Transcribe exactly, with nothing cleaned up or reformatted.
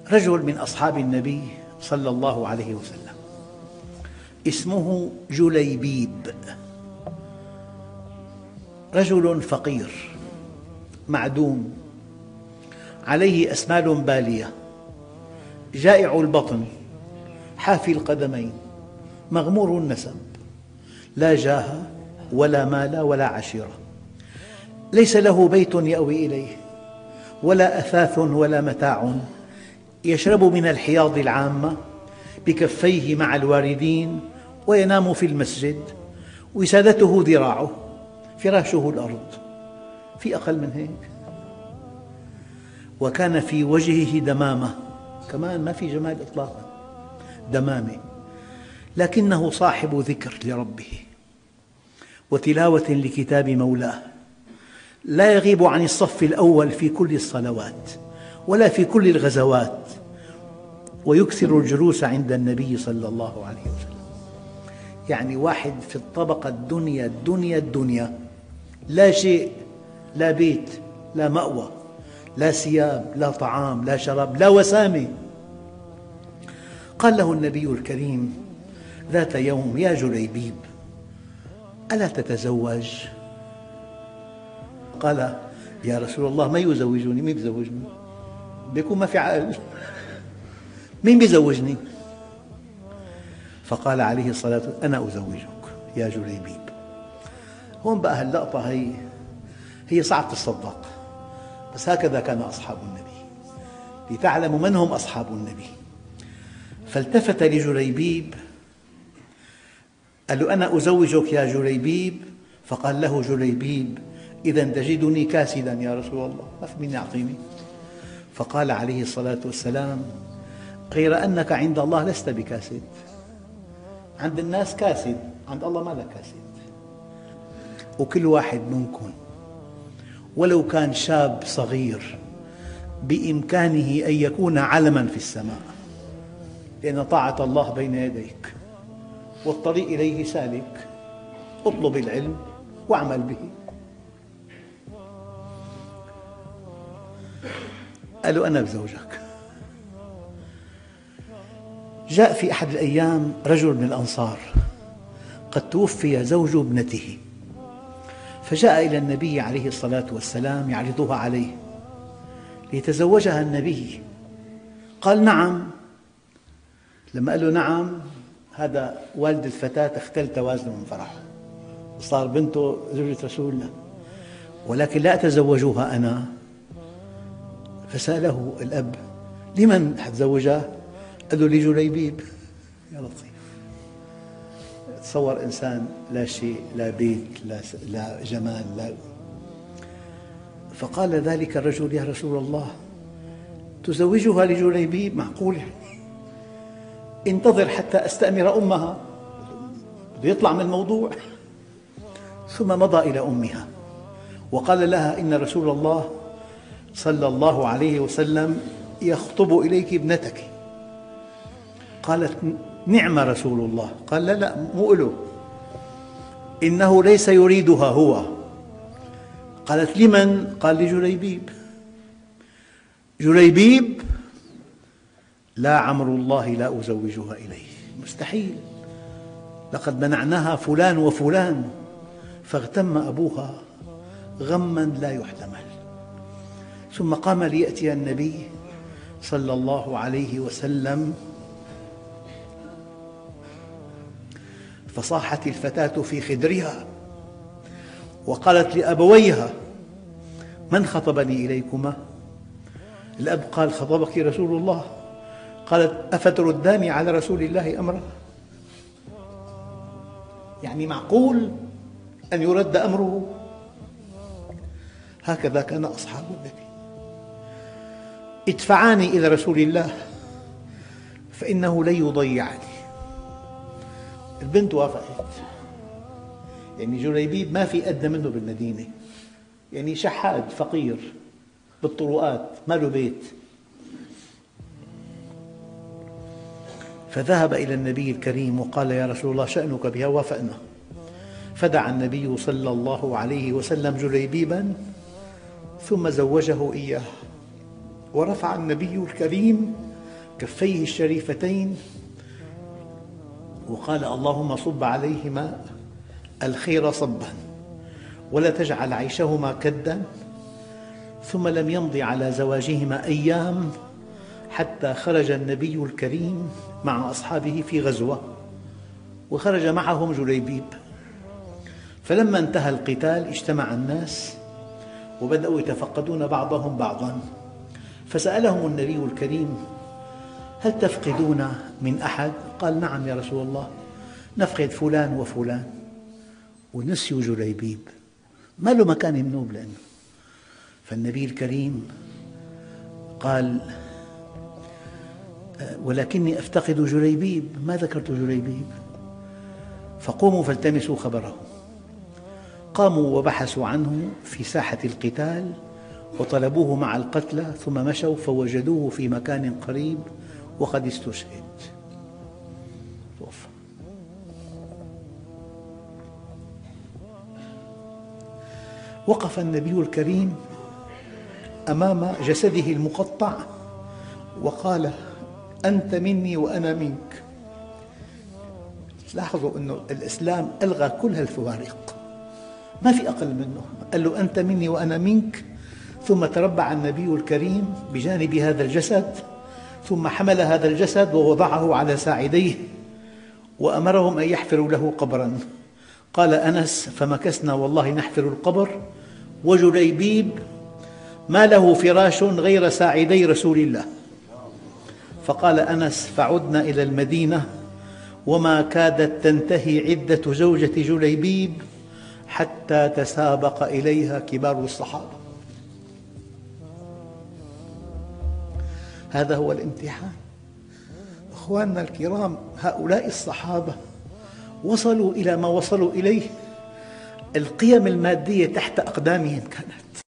رجل من أصحاب النبي صلى الله عليه وسلم اسمه جليبيب، رجل فقير معدوم عليه أسمال بالية، جائع البطن حافي القدمين مغمور النسب، لا جاه ولا مال ولا عشيرة، ليس له بيت يأوي إليه ولا أثاث ولا متاع، يشرب من الحياض العامة بكفيه مع الواردين وينام في المسجد، وسادته ذراعه فراشه الأرض، في أقل من هيك؟ وكان في وجهه دمامة، كمان ما في جمال إطلاقا، دمامة، لكنه صاحب ذكر لربه وتلاوة لكتاب مولاه، لا يغيب عن الصف الأول في كل الصلوات ولا في كل الغزوات، ويكثر الجلوس عند النبي صلى الله عليه وسلم. يعني واحد في الطبقة الدنيا الدنيا الدنيا، لا شيء، لا بيت، لا مأوى، لا ثياب، لا طعام، لا شراب، لا وسامة. قال له النبي الكريم ذات يوم: يا جليبيب، ألا تتزوج؟ قال: يا رسول الله، من يزوجني؟ مين يزوجني؟ بيكون ما في عقل، مين يزوجني؟ فقال عليه الصلاة والسلام: أنا أزوجك يا جليبيب. هون بقى هاللقطة هي هي صعب تصدق، بس هكذا كان أصحاب النبي، لتعلموا من هم أصحاب النبي. فالتفت لجليبيب قال له: أنا أزوجك يا جليبيب. فقال له جليبيب: إذا تجدني كاسدا يا رسول الله، ما في مين يعطيني. فقال عليه الصلاة والسلام: غير أنك عند الله لست بكاسد، عند الناس كاسد، عند الله ما لك كاسد. وكل واحد منكم ولو كان شاب صغير بإمكانه أن يكون علما في السماء، لأن طاعة الله بين يديك والطريق إليه سالك، اطلب العلم واعمل به. قالوا: أنا بزوجك. جاء في أحد الأيام رجل من الأنصار قد توفي زوج ابنته، فجاء إلى النبي عليه الصلاة والسلام يعرضها عليه ليتزوجها النبي. قال: نعم. لما قال له نعم، هذا والد الفتاة اختل توازنه من فرحه، صار بنته زوجة رسول الله، ولكن لا أتزوجها أنا. فسأله الأب: لمن حتزوجها؟ قال له: لجليبيب. يا لطيف، تصور إنسان لا شيء، لا بيت، لا, لا جمال، لا. فقال ذلك الرجل: يا رسول الله، تزوجها لجليبيب؟ معقول؟ انتظر حتى أستأمر أمها، بده يطلع من الموضوع. ثم مضى إلى أمها وقال لها: إن رسول الله صلى الله عليه وسلم يخطب إليك ابنتك. قالت: نعم رسول الله. قال: لا لا، مو له، إنه ليس يريدها هو. قالت: لمن؟ قال: لجليبيب. جليبيب؟ لا عمر الله لا أزوجها إليه، مستحيل، لقد منعناها فلان وفلان. فاغتم أبوها غما لا يحتمل، ثم قام ليأتي النبي صلى الله عليه وسلم، فصاحت الفتاة في خدرها وقالت لأبويها: من خطبني إليكما؟ الأب قال: خطبك رسول الله. قالت: أفترداني على رسول الله أمره؟ يعني معقول أن يرد أمره؟ هكذا كان أصحاب النبي. ادفعاني إلى رسول الله فإنه لن يضيعني. البنت وافقت، يعني جليبيب ما في أدنى منه بالمدينة، يعني شحاد فقير بالطرقات، ما له بيت. فذهب إلى النبي الكريم وقال: يا رسول الله، شأنك بها؟ وافقنا. فدعا النبي صلى الله عليه وسلم جليبيبا ثم زوجه إياه، ورفع النبي الكريم كفيه الشريفتين وقال اللهم صب عليهما الخير صبا ولا تجعل عيشهما كدا. ثم لم يمض على زواجهما أيام حتى خرج النبي الكريم مع أصحابه في غزوة، وخرج معهم جليبيب. فلما انتهى القتال اجتمع الناس وبدأوا يتفقدون بعضهم بعضا، فسألهم النبي الكريم هل تفقدون من أحد؟ قال نعم يا رسول الله، نفقد فلان وفلان. ونسيوا جليبيب، ما له مكان منوب لأنه. فالنبي الكريم قال ولكني أفتقد جليبيب، ما ذكرت جليبيب، فقوموا فالتمسوا خبره. قاموا وبحثوا عنه في ساحة القتال وطلبوه مع القتلى، ثم مشوا فوجدوه في مكان قريب وقد استشهد. توفى. وقف النبي الكريم أمام جسده المقطع وقال أنت مني وأنا منك. لاحظوا أن الإسلام ألغى كل هالفوارق، ما في أقل منه. قال له أنت مني وأنا منك، ثم تربع النبي الكريم بجانب هذا الجسد، ثم حمل هذا الجسد ووضعه على ساعديه وأمرهم أن يحفروا له قبراً. قال أنس فمكثنا والله نحفر القبر وجليبيب ما له فراش غير ساعدي رسول الله. فقال أنس فعدنا إلى المدينة وما كادت تنتهي عدة زوجة جليبيب حتى تسابق إليها كبار الصحابة. هذا هو الامتحان. أخواننا الكرام، هؤلاء الصحابة وصلوا إلى ما وصلوا إليه، القيم المادية تحت أقدامهم كانت.